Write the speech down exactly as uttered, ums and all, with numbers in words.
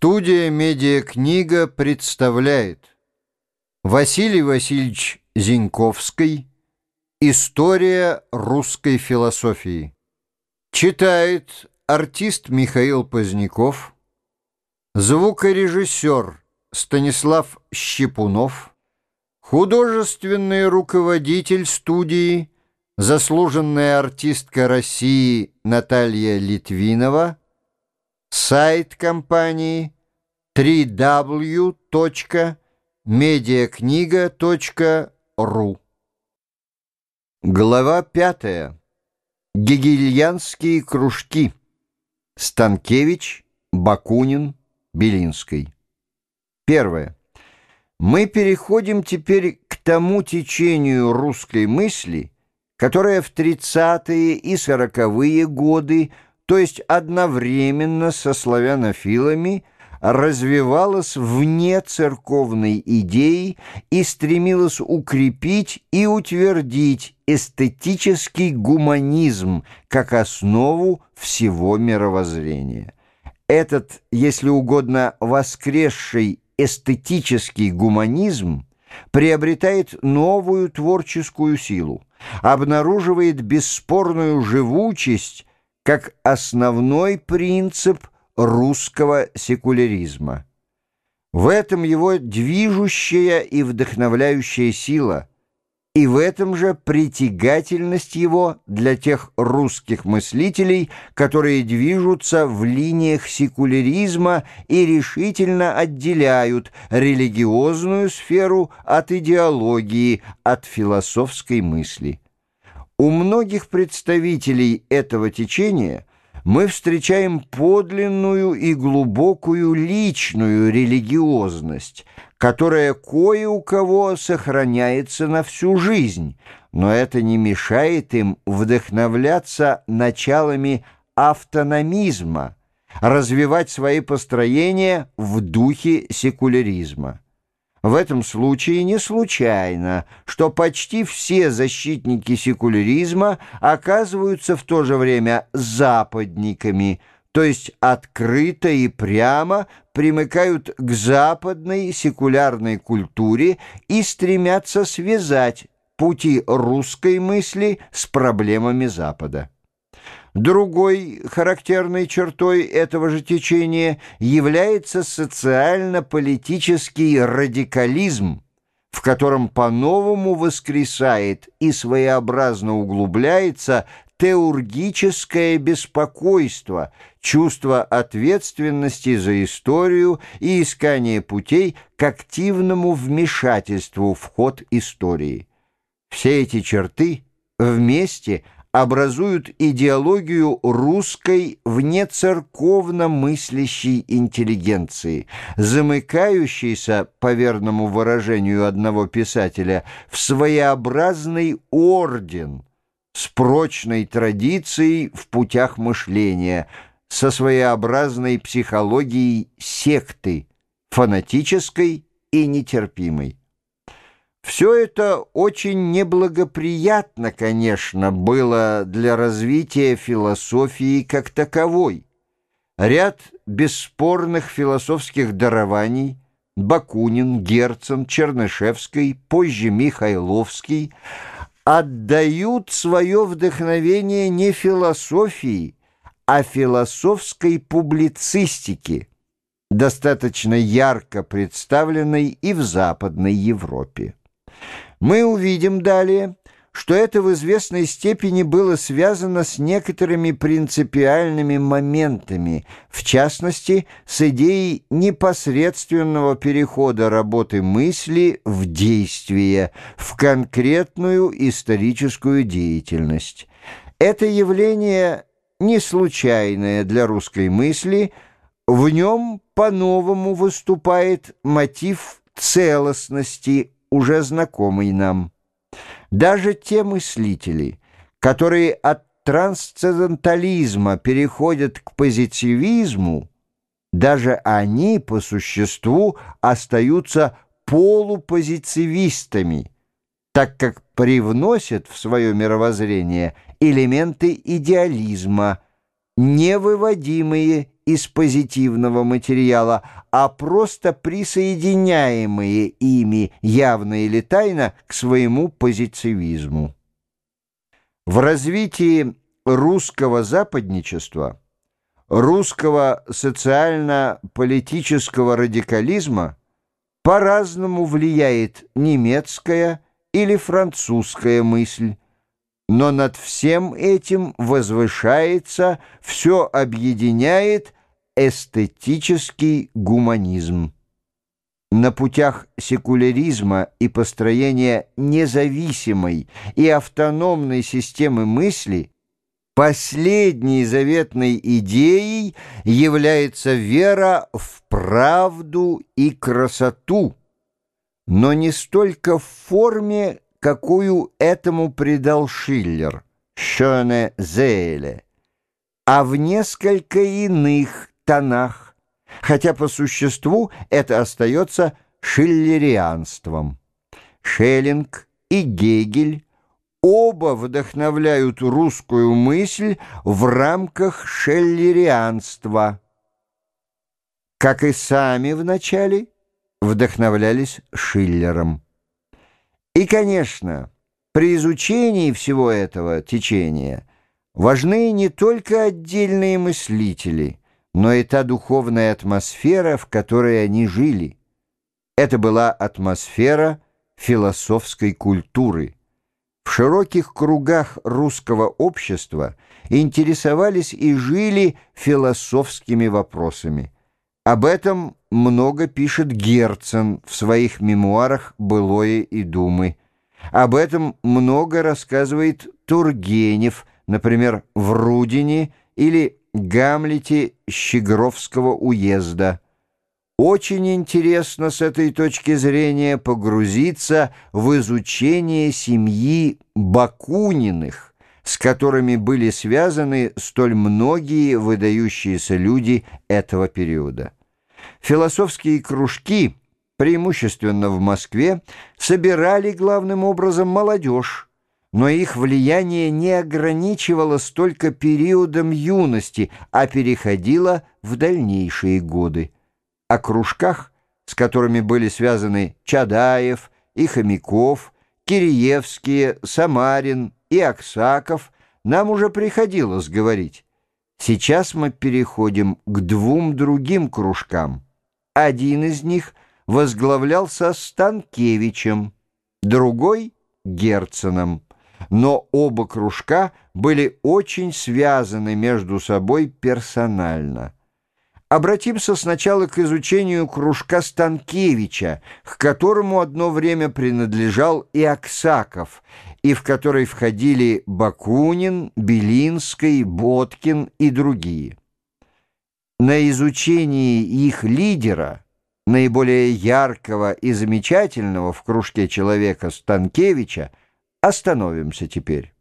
Студия «Медиакнига» представляет Василий Васильевич Зиньковский «История русской философии». Читает артист Михаил Поздняков, звукорежиссер Станислав Щепунов, художественный руководитель студии, заслуженная артистка России Наталья Литвинова, сайт компании дабл ю дабл ю дабл ю точка медиакнига точка ру. Глава пятая. Гегельянские кружки. Станкевич, Бакунин, Белинский. Первое. Мы переходим теперь к тому течению русской мысли, которое в тридцатые и сороковые годы, то есть одновременно со славянофилами, развивалась вне церковной идеи и стремилась укрепить и утвердить эстетический гуманизм как основу всего мировоззрения. Этот, если угодно, воскресший эстетический гуманизм приобретает новую творческую силу, обнаруживает бесспорную живучесть как основной принцип русского секуляризма. В этом его движущая и вдохновляющая сила, и в этом же притягательность его для тех русских мыслителей, которые движутся в линиях секуляризма и решительно отделяют религиозную сферу от идеологии, от философской мысли. У многих представителей этого течения мы встречаем подлинную и глубокую личную религиозность, которая кое у кого сохраняется на всю жизнь, но это не мешает им вдохновляться началами автономизма, развивать свои построения в духе секуляризма. В этом случае не случайно, что почти все защитники секуляризма оказываются в то же время западниками, то есть открыто и прямо примыкают к западной секулярной культуре и стремятся связать пути русской мысли с проблемами Запада. Другой характерной чертой этого же течения является социально-политический радикализм, в котором по-новому воскресает и своеобразно углубляется теургическое беспокойство, чувство ответственности за историю и искание путей к активному вмешательству в ход истории. Все эти черты вместе – образуют идеологию русской внецерковно мыслящей интеллигенции, замыкающейся, по верному выражению одного писателя, в своеобразный орден с прочной традицией в путях мышления, со своеобразной психологией секты, фанатической и нетерпимой. Все это очень неблагоприятно, конечно, было для развития философии как таковой. Ряд бесспорных философских дарований — Бакунин, Герцен, Чернышевский, позже Михайловский — отдают свое вдохновение не философии, а философской публицистике, достаточно ярко представленной и в Западной Европе. Мы увидим далее, что это в известной степени было связано с некоторыми принципиальными моментами, в частности, с идеей непосредственного перехода работы мысли в действие, в конкретную историческую деятельность. Это явление не случайное для русской мысли, в нем по-новому выступает мотив целостности, уже знакомый нам. Даже те мыслители, которые от трансцендентализма переходят к позитивизму, даже они по существу остаются полупозитивистами, так как привносят в свое мировоззрение элементы идеализма, не выводимые из позитивного материала, а просто присоединяемые ими, явно или тайно, к своему позитивизму. В развитии русского западничества, русского социально-политического радикализма по-разному влияет немецкая или французская мысль, но над всем этим возвышается, все объединяет эстетический гуманизм. На путях секуляризма и построения независимой и автономной системы мысли последней заветной идеей является вера в правду и красоту, но не столько в форме, какую этому придал Шиллер, «Schöne Seele», а в несколько иных тонах, хотя по существу это остается шиллерианством. Шеллинг и Гегель оба вдохновляют русскую мысль в рамках шиллерианства, как и сами вначале вдохновлялись Шиллером. И, конечно, при изучении всего этого течения важны не только отдельные мыслители, но и та духовная атмосфера, в которой они жили. Это была атмосфера философской культуры. В широких кругах русского общества интересовались и жили философскими вопросами. Об этом много пишет Герцен в своих мемуарах «Былое и думы». Об этом много рассказывает Тургенев, например, в «Рудине» или «Гамлете» Щегровского уезда. Очень интересно с этой точки зрения погрузиться в изучение семьи Бакуниных, с которыми были связаны столь многие выдающиеся люди этого периода. Философские кружки, преимущественно в Москве, собирали главным образом молодежь, но их влияние не ограничивалось только периодом юности, а переходило в дальнейшие годы. О кружках, с которыми были связаны Чадаев и Хомяков, Киреевские, Самарин и Аксаков, нам уже приходилось говорить. Сейчас мы переходим к двум другим кружкам. Один из них возглавлялся Станкевичем, другой — Герценом, но оба кружка были очень связаны между собой персонально. Обратимся сначала к изучению кружка Станкевича, к которому одно время принадлежал и Аксаков, и в который входили Бакунин, Белинский, Боткин и другие. На изучении их лидера, наиболее яркого и замечательного в кружке человека Станкевича, остановимся теперь.